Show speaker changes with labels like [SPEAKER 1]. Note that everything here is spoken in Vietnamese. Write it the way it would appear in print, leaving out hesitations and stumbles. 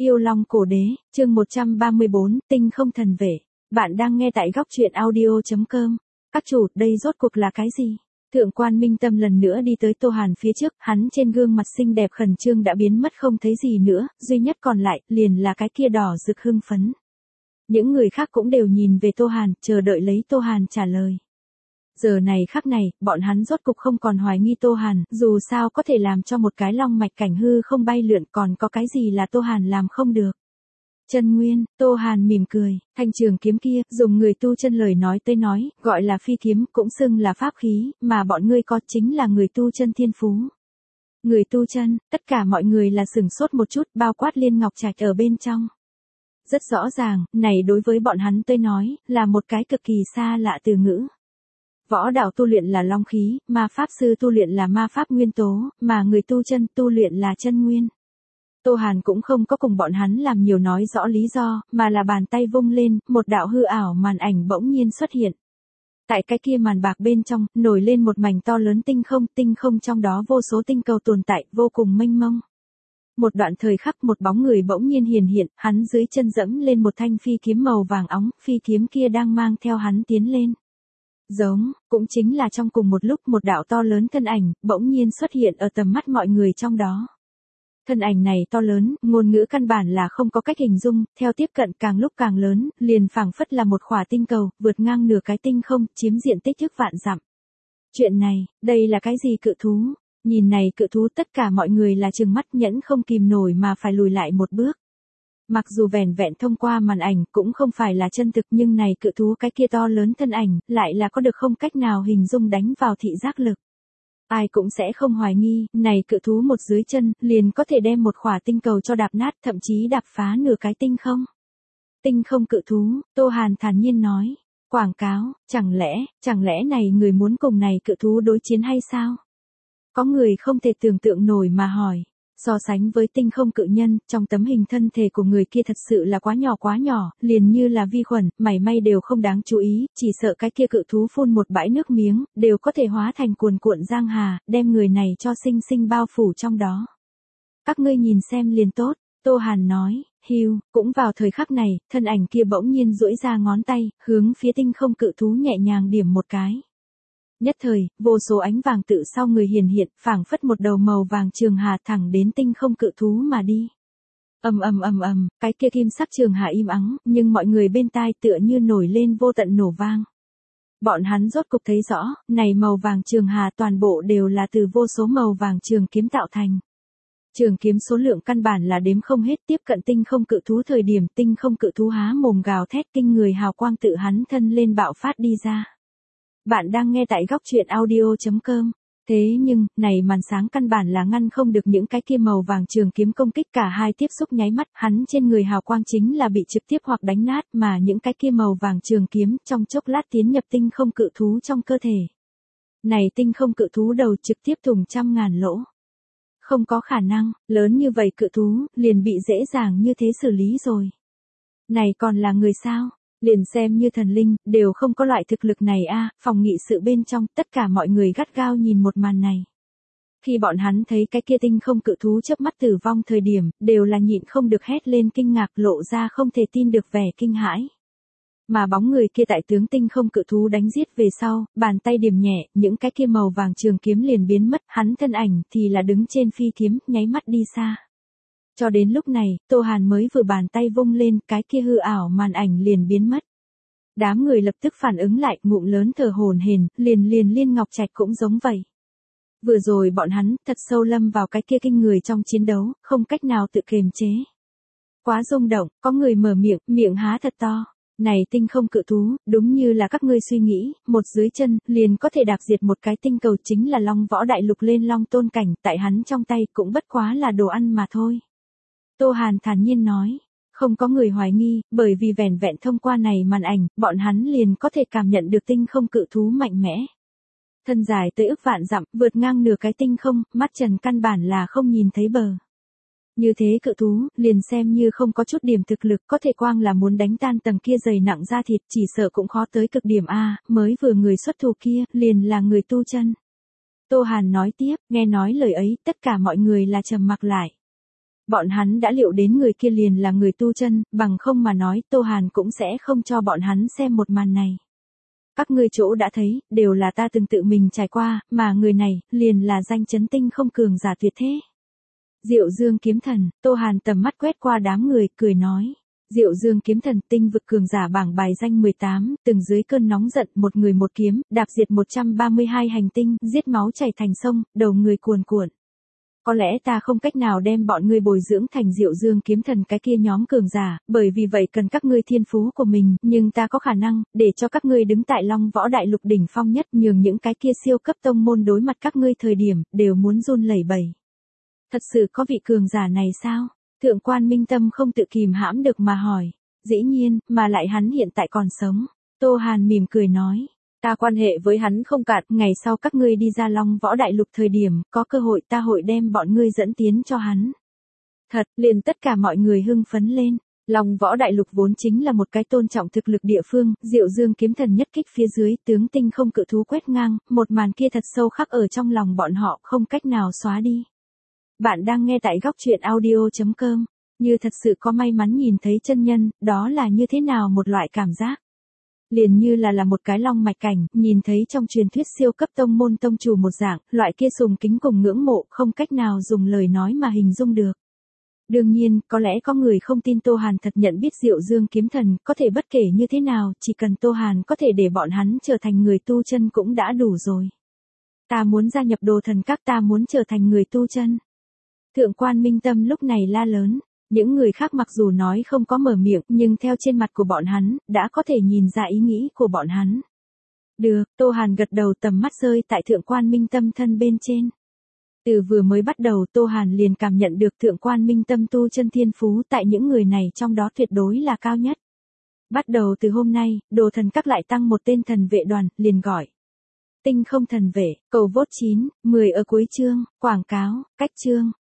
[SPEAKER 1] Yêu Long Cổ Đế, chương 134, Tinh Không Thần Vệ. Bạn đang nghe tại góc truyện audio.com. Các chủ, đây rốt cuộc là cái gì? Thượng quan Minh Tâm lần nữa đi tới Tô Hàn phía trước, hắn trên gương mặt xinh đẹp khẩn trương đã biến mất không thấy gì nữa, duy nhất còn lại, liền là cái kia đỏ rực hưng phấn. Những người khác cũng đều nhìn về Tô Hàn, chờ đợi lấy Tô Hàn trả lời. Giờ này khắc này, bọn hắn rốt cục không còn hoài nghi Tô Hàn, dù sao có thể làm cho một cái long mạch cảnh hư không bay lượn, còn có cái gì là Tô Hàn làm không được. Chân nguyên, Tô Hàn mỉm cười, thanh trường kiếm kia, dùng người tu chân lời nói tới nói, gọi là phi kiếm, cũng xưng là pháp khí, mà bọn ngươi có chính là người tu chân thiên phú. Người tu chân, tất cả mọi người là sửng sốt một chút, bao quát Liên Ngọc Trạch ở bên trong. Rất rõ ràng, này đối với bọn hắn tới nói, là một cái cực kỳ xa lạ từ ngữ. Võ đạo tu luyện là long khí, ma pháp sư tu luyện là ma pháp nguyên tố, mà người tu chân tu luyện là chân nguyên. Tô Hàn cũng không có cùng bọn hắn làm nhiều nói rõ lý do, mà là bàn tay vung lên, một đạo hư ảo màn ảnh bỗng nhiên xuất hiện. Tại cái kia màn bạc bên trong, nổi lên một mảnh to lớn tinh không trong đó vô số tinh cầu tồn tại, vô cùng mênh mông. Một đoạn thời khắc một bóng người bỗng nhiên hiển hiện, hắn dưới chân dẫm lên một thanh phi kiếm màu vàng óng, phi kiếm kia đang mang theo hắn tiến lên. Giống, cũng chính là trong cùng một lúc một đạo to lớn thân ảnh, bỗng nhiên xuất hiện ở tầm mắt mọi người trong đó. Thân ảnh này to lớn, ngôn ngữ căn bản là không có cách hình dung, theo tiếp cận càng lúc càng lớn, liền phảng phất là một khỏa tinh cầu, vượt ngang nửa cái tinh không, chiếm diện tích ức vạn dặm. Chuyện này, đây là cái gì cự thú? Nhìn này cự thú tất cả mọi người là trừng mắt nhẫn không kìm nổi mà phải lùi lại một bước. Mặc dù vẻn vẹn thông qua màn ảnh cũng không phải là chân thực nhưng này cự thú cái kia to lớn thân ảnh, lại là có được không cách nào hình dung đánh vào thị giác lực. Ai cũng sẽ không hoài nghi, này cự thú một dưới chân, liền có thể đem một khỏa tinh cầu cho đạp nát, thậm chí đạp phá nửa cái tinh không. Tinh không cự thú, Tô Hàn thản nhiên nói. Quảng cáo, chẳng lẽ này người muốn cùng này cự thú đối chiến hay sao? Có người không thể tưởng tượng nổi mà hỏi. So sánh với tinh không cự nhân, trong tấm hình thân thể của người kia thật sự là quá nhỏ, liền như là vi khuẩn, mảy may đều không đáng chú ý, chỉ sợ cái kia cự thú phun một bãi nước miếng, đều có thể hóa thành cuồn cuộn giang hà, đem người này cho sinh bao phủ trong đó. Các ngươi nhìn xem liền tốt, Tô Hàn nói, hiu, cũng vào thời khắc này, thân ảnh kia bỗng nhiên duỗi ra ngón tay, hướng phía tinh không cự thú nhẹ nhàng điểm một cái. Nhất thời, vô số ánh vàng tự sau người hiển hiện, phảng phất một đầu màu vàng trường hà thẳng đến tinh không cự thú mà đi. Ầm, cái kia kim sắc trường hà im ắng, nhưng mọi người bên tai tựa như nổi lên vô tận nổ vang. Bọn hắn rốt cục thấy rõ, này màu vàng trường hà toàn bộ đều là từ vô số màu vàng trường kiếm tạo thành. Trường kiếm số lượng căn bản là đếm không hết, tiếp cận tinh không cự thú thời điểm tinh không cự thú há mồm gào thét kinh người hào quang tự hắn thân lên bạo phát đi ra. Bạn đang nghe tại góc truyện audio.com. Thế nhưng, này màn sáng căn bản là ngăn không được những cái kia màu vàng trường kiếm công kích, cả hai tiếp xúc nháy mắt, hắn trên người hào quang chính là bị trực tiếp hoặc đánh nát, mà những cái kia màu vàng trường kiếm trong chốc lát tiến nhập tinh không cự thú trong cơ thể. Này tinh không cự thú đầu trực tiếp thủng 100.000 lỗ. Không có khả năng, lớn như vậy cự thú, liền bị dễ dàng như thế xử lý rồi. Này còn là người sao? Liền xem như thần linh, đều không có loại thực lực này a. Phòng nghị sự bên trong, tất cả mọi người gắt gao nhìn một màn này. Khi bọn hắn thấy cái kia tinh không cự thú chớp mắt tử vong thời điểm, đều là nhịn không được hét lên kinh ngạc, lộ ra không thể tin được vẻ kinh hãi. Mà bóng người kia tại tướng tinh không cự thú đánh giết về sau, bàn tay điểm nhẹ, những cái kia màu vàng trường kiếm liền biến mất, hắn thân ảnh thì là đứng trên phi kiếm, nháy mắt đi xa. Cho đến lúc này, Tô Hàn mới vừa bàn tay vung lên, cái kia hư ảo màn ảnh liền biến mất. Đám người lập tức phản ứng lại, ngụm lớn thở hổn hển, liền Liên Ngọc Trạch cũng giống vậy. Vừa rồi bọn hắn thật sâu lâm vào cái kia kinh người trong chiến đấu, không cách nào tự kiềm chế. Quá rung động, có người mở miệng há thật to. Này tinh không cự thú, đúng như là các ngươi suy nghĩ, một dưới chân, liền có thể đạp diệt một cái tinh cầu, chính là Long Võ Đại Lục lên Long Tôn cảnh, tại hắn trong tay cũng bất quá là đồ ăn mà thôi. Tô Hàn thản nhiên nói, không có người hoài nghi, bởi vì vẻn vẹn thông qua này màn ảnh, bọn hắn liền có thể cảm nhận được tinh không cự thú mạnh mẽ. Thân dài tới ức vạn dặm, vượt ngang nửa cái tinh không, mắt trần căn bản là không nhìn thấy bờ. Như thế cự thú, liền xem như không có chút điểm thực lực, có thể quang là muốn đánh tan tầng kia dày nặng da thịt, chỉ sợ cũng khó tới cực điểm a. Mới vừa người xuất thủ kia, liền là người tu chân. Tô Hàn nói tiếp, nghe nói lời ấy, tất cả mọi người là trầm mặc lại. Bọn hắn đã liệu đến người kia liền là người tu chân, bằng không mà nói Tô Hàn cũng sẽ không cho bọn hắn xem một màn này. Các ngươi chỗ đã thấy, đều là ta từng tự mình trải qua, mà người này, liền là danh chấn tinh không cường giả tuyệt thế. Diệu Dương kiếm thần, Tô Hàn tầm mắt quét qua đám người, cười nói. Diệu Dương kiếm thần, tinh vực cường giả bảng bài danh 18, từng dưới cơn nóng giận một người một kiếm, đạp diệt 132 hành tinh, giết máu chảy thành sông, đầu người cuồn cuộn. Có lẽ ta không cách nào đem bọn ngươi bồi dưỡng thành Diệu Dương kiếm thần cái kia nhóm cường giả, bởi vì vậy cần các ngươi thiên phú của mình, nhưng ta có khả năng, để cho các ngươi đứng tại Long Võ Đại Lục đỉnh phong nhất, nhường những cái kia siêu cấp tông môn đối mặt các ngươi thời điểm, đều muốn run lẩy bẩy. Thật sự có vị cường giả này sao? Thượng quan Minh Tâm không tự kìm hãm được mà hỏi. Dĩ nhiên, mà lại hắn hiện tại còn sống. Tô Hàn mỉm cười nói. Ta quan hệ với hắn không cạn, ngày sau các ngươi đi ra Long Võ Đại Lục thời điểm, có cơ hội ta hội đem bọn ngươi dẫn tiến cho hắn. Thật, liền tất cả mọi người hưng phấn lên. Long Võ Đại Lục vốn chính là một cái tôn trọng thực lực địa phương, Diệu Dương kiếm thần nhất kích phía dưới, tướng tinh không cự thú quét ngang, một màn kia thật sâu khắc ở trong lòng bọn họ, không cách nào xóa đi. Bạn đang nghe tại góc truyện audio.com, như thật sự có may mắn nhìn thấy chân nhân, đó là như thế nào một loại cảm giác. Liền như là một cái long mạch cảnh, nhìn thấy trong truyền thuyết siêu cấp tông môn tông chủ một dạng, loại kia sùng kính cùng ngưỡng mộ, không cách nào dùng lời nói mà hình dung được. Đương nhiên, có lẽ có người không tin Tô Hàn thật nhận biết Diệu Dương kiếm thần, có thể bất kể như thế nào, chỉ cần Tô Hàn có thể để bọn hắn trở thành người tu chân cũng đã đủ rồi. Ta muốn gia nhập Đồ Thần Các, ta muốn trở thành người tu chân. Thượng quan Minh Tâm lúc này la lớn, những người khác mặc dù nói không có mở miệng, nhưng theo trên mặt của bọn hắn, đã có thể nhìn ra ý nghĩ của bọn hắn. Được, Tô Hàn gật đầu, tầm mắt rơi tại thượng quan Minh Tâm thân bên trên. Từ vừa mới bắt đầu Tô Hàn liền cảm nhận được thượng quan Minh Tâm tu chân thiên phú tại những người này trong đó tuyệt đối là cao nhất. Bắt đầu từ hôm nay, Đồ Thần Các lại tăng một tên thần vệ đoàn, liền gọi. Tinh không thần vệ, cầu vote 9, 10 ở cuối chương, quảng cáo, cách chương.